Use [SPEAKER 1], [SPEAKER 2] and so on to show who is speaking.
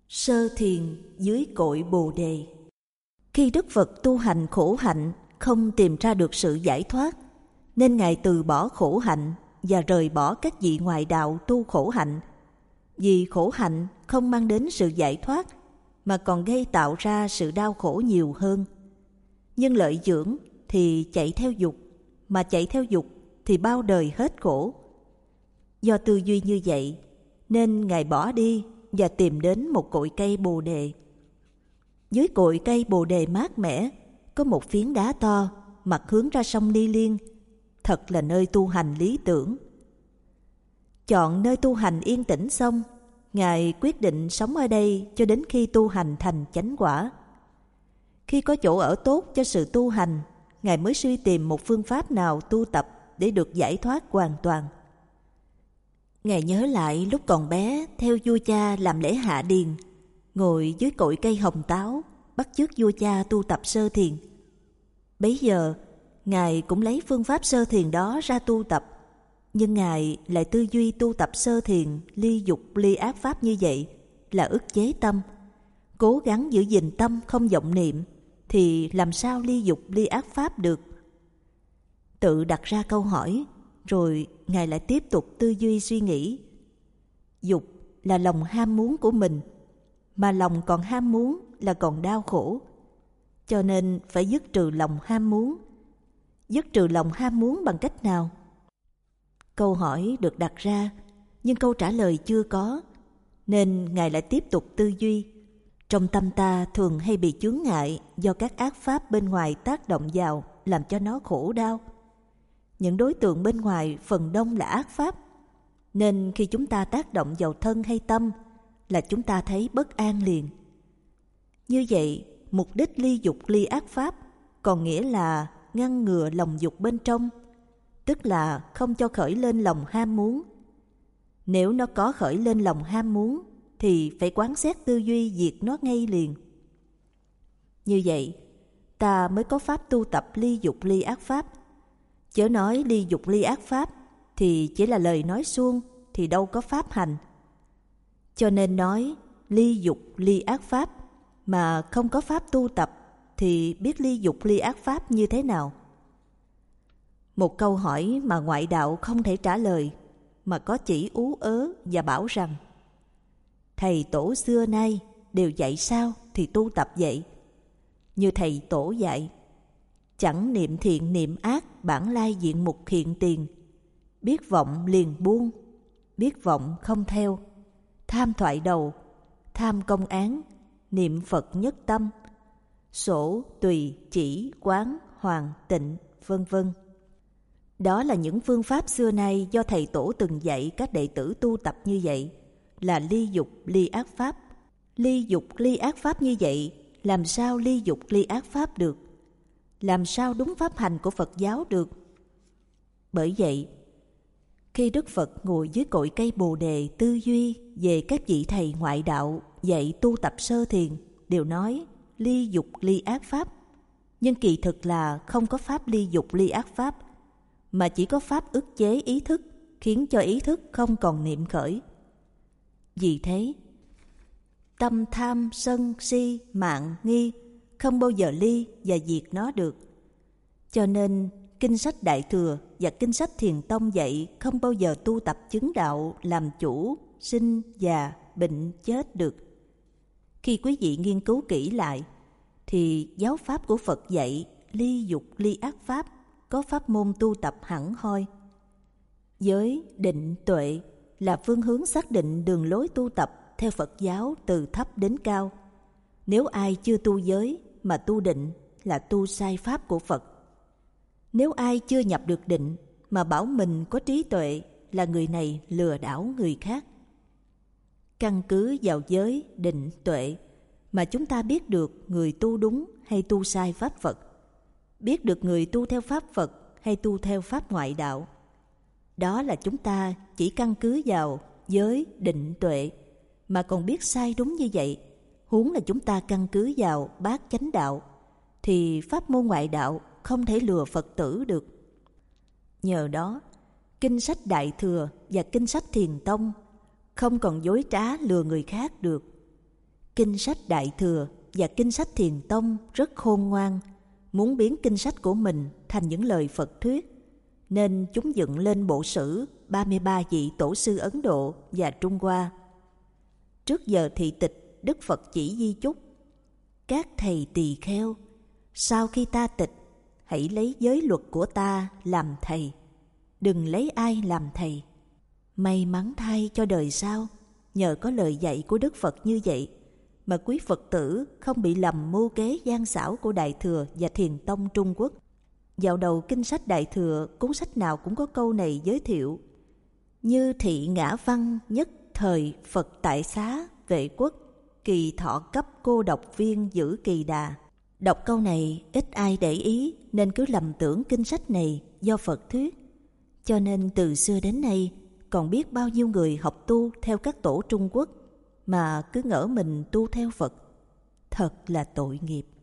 [SPEAKER 1] Sơ thiền dưới cội Bồ Đề. Khi Đức Phật tu hành khổ hạnh không tìm ra được sự giải thoát, nên Ngài từ bỏ khổ hạnh và rời bỏ các vị ngoại đạo tu khổ hạnh. Vì khổ hạnh không mang đến sự giải thoát, mà còn gây tạo ra sự đau khổ nhiều hơn. Nhưng lợi dưỡng thì chạy theo dục, mà chạy theo dục thì bao đời hết khổ. Do tư duy như vậy, nên Ngài bỏ đi và tìm đến một cội cây Bồ Đề. Dưới cội cây Bồ Đề mát mẻ, có một phiến đá to, mặt hướng ra sông Ni Liên, thật là nơi tu hành lý tưởng. Chọn nơi tu hành yên tĩnh xong, Ngài quyết định sống ở đây cho đến khi tu hành thành chánh quả. Khi có chỗ ở tốt cho sự tu hành, Ngài mới suy tìm một phương pháp nào tu tập để được giải thoát hoàn toàn. Ngài nhớ lại lúc còn bé theo vua cha làm lễ hạ điền, ngồi dưới cội cây hồng táo, bắt chước vua cha tu tập sơ thiền. Bấy giờ, Ngài cũng lấy phương pháp sơ thiền đó ra tu tập, nhưng Ngài lại tư duy tu tập sơ thiền ly dục ly ác pháp như vậy là ức chế tâm. Cố gắng giữ gìn tâm không vọng niệm thì làm sao ly dục ly ác pháp được? Tự đặt ra câu hỏi, rồi Ngài lại tiếp tục tư duy suy nghĩ. Dục là lòng ham muốn của mình, mà lòng còn ham muốn là còn đau khổ. Cho nên phải dứt trừ lòng ham muốn. Dứt trừ lòng ham muốn bằng cách nào? Câu hỏi được đặt ra, nhưng câu trả lời chưa có, nên Ngài lại tiếp tục tư duy. Trong tâm ta thường hay bị chướng ngại do các ác pháp bên ngoài tác động vào, làm cho nó khổ đau. Những đối tượng bên ngoài phần đông là ác pháp, nên khi chúng ta tác động vào thân hay tâm là chúng ta thấy bất an liền. Như vậy, mục đích ly dục ly ác pháp còn nghĩa là ngăn ngừa lòng dục bên trong, tức là không cho khởi lên lòng ham muốn. Nếu nó có khởi lên lòng ham muốn thì phải quán xét tư duy diệt nó ngay liền. Như vậy, ta mới có pháp tu tập ly dục ly ác pháp. Chớ nói ly dục ly ác pháp thì chỉ là lời nói suông, thì đâu có pháp hành. Cho nên nói ly dục ly ác pháp mà không có pháp tu tập thì biết ly dục ly ác pháp như thế nào? Một câu hỏi mà ngoại đạo không thể trả lời, mà có chỉ ú ớ và bảo rằng thầy tổ xưa nay đều dạy sao thì tu tập vậy. Như thầy tổ dạy, chẳng niệm thiện niệm ác bản lai diện mục hiện tiền, biết vọng liền buông, biết vọng không theo, tham thoại đầu, tham công án, niệm Phật nhất tâm, sổ tùy chỉ quán hoàng tịnh, vân vân. Đó là những phương pháp xưa nay do thầy tổ từng dạy các đệ tử tu tập như vậy, là ly dục ly ác pháp. Ly dục ly ác pháp như vậy, làm sao ly dục ly ác pháp được? Làm sao đúng pháp hành của Phật giáo được? Bởi vậy, khi Đức Phật ngồi dưới cội cây Bồ Đề tư duy về các vị thầy ngoại đạo dạy tu tập sơ thiền, đều nói ly dục ly ác pháp, nhưng kỳ thực là không có pháp ly dục ly ác pháp, mà chỉ có pháp ức chế ý thức, khiến cho ý thức không còn niệm khởi. Vì thế, tâm tham sân si mạn nghi không bao giờ ly và diệt nó được. Cho nên kinh sách Đại Thừa và kinh sách Thiền Tông dạy không bao giờ tu tập chứng đạo làm chủ sinh già bệnh chết được. Khi quý vị nghiên cứu kỹ lại thì giáo pháp của Phật dạy ly dục ly ác pháp có pháp môn tu tập hẳn hoi. Giới định tuệ là phương hướng xác định đường lối tu tập theo Phật giáo từ thấp đến cao. Nếu ai chưa tu giới mà tu định là tu sai pháp của Phật. Nếu ai chưa nhập được định mà bảo mình có trí tuệ là người này lừa đảo người khác. Căn cứ vào giới, định, tuệ mà chúng ta biết được người tu đúng hay tu sai pháp Phật, biết được người tu theo pháp Phật hay tu theo pháp ngoại đạo. Đó là chúng ta chỉ căn cứ vào giới, định, tuệ mà còn biết sai đúng như vậy, huống là chúng ta căn cứ vào bát chánh đạo, thì pháp môn ngoại đạo không thể lừa Phật tử được. Nhờ đó, kinh sách Đại Thừa và kinh sách Thiền Tông không còn dối trá lừa người khác được. Kinh sách Đại Thừa và kinh sách Thiền Tông rất khôn ngoan, muốn biến kinh sách của mình thành những lời Phật thuyết, nên chúng dựng lên bộ sử 33 vị tổ sư Ấn Độ và Trung Hoa. Trước giờ thị tịch, Đức Phật chỉ di chúc: các thầy tỳ kheo, sau khi ta tịch, hãy lấy giới luật của ta làm thầy, đừng lấy ai làm thầy. May mắn thay cho đời sau, nhờ có lời dạy của Đức Phật như vậy mà quý Phật tử không bị lầm mưu kế gian xảo của Đại Thừa và Thiền Tông Trung Quốc. Vào đầu kinh sách Đại Thừa, cuốn sách nào cũng có câu này giới thiệu: như thị ngã văn nhất thời Phật tại xá vệ quốc, kỳ thọ cấp cô độc viên giữ kỳ đà. Đọc câu này ít ai để ý nên cứ lầm tưởng kinh sách này do Phật thuyết. Cho nên từ xưa đến nay còn biết bao nhiêu người học tu theo các tổ Trung Quốc mà cứ ngỡ mình tu theo Phật. Thật là tội nghiệp.